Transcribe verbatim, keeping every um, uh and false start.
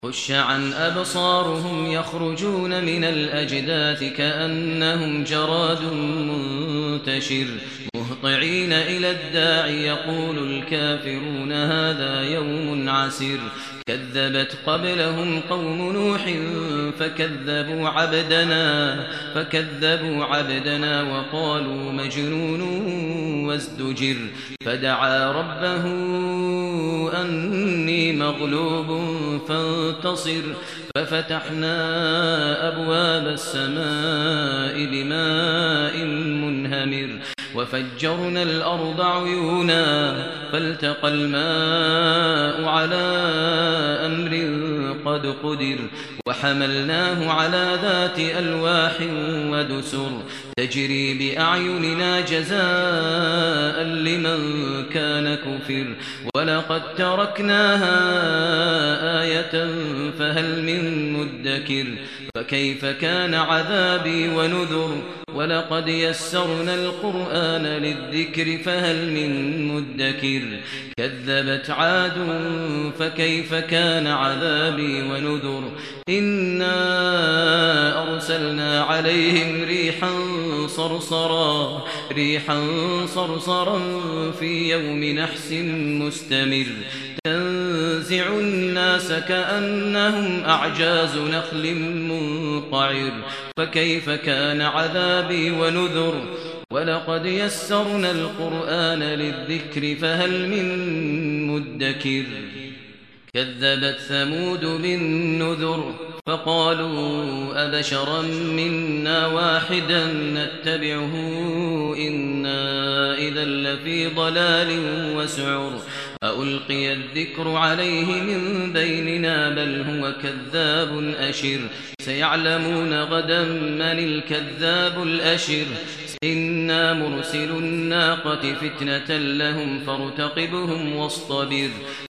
خش عن أبصارهم يخرجون من الأجداث كأنهم جراد منتشر مهطعين إلى الداع يقول الكافرون هذا يوم عسر كذبت قبلهم قوم نوح فكذبوا عبدنا فكذبوا عبدنا وقالوا مجنون وازدجر فدعا ربه أني مغلوب فانتصر ففتحنا أبواب السماء بماء منهمر وفجرنا الأرض عيونا فالتقى الماء على أمر قد قدر وحملناه على ذات ألواح ودسر تجري بأعيننا جزاء لمن كان كفر ولقد تركناها آية فهل من مدكر فكيف كان عذابي ونذر ولقد يسرنا القرآن للذكر فهل من مدكر كذبت عاد فكيف كان عذابي ونذر إنا أرسلنا عليهم ريحا صرصرا ريحا صرصرا في يوم نحس مستمر تنزع الناس كأنهم أعجاز نخل منقعر فكيف كان عذابي ونذر ولقد يسرنا القرآن للذكر فهل من مدكر كذبت ثمود بالنذر فقالوا أبشرا منا واحدا نتبعه إنا إذا لفي ضلال وسعر ألقي الذكر عليه من بيننا بل هو كذاب أشر سيعلمون غدا من الكذاب الأشر إنا مرسل الناقة فتنة لهم فارتقبهم واصطبر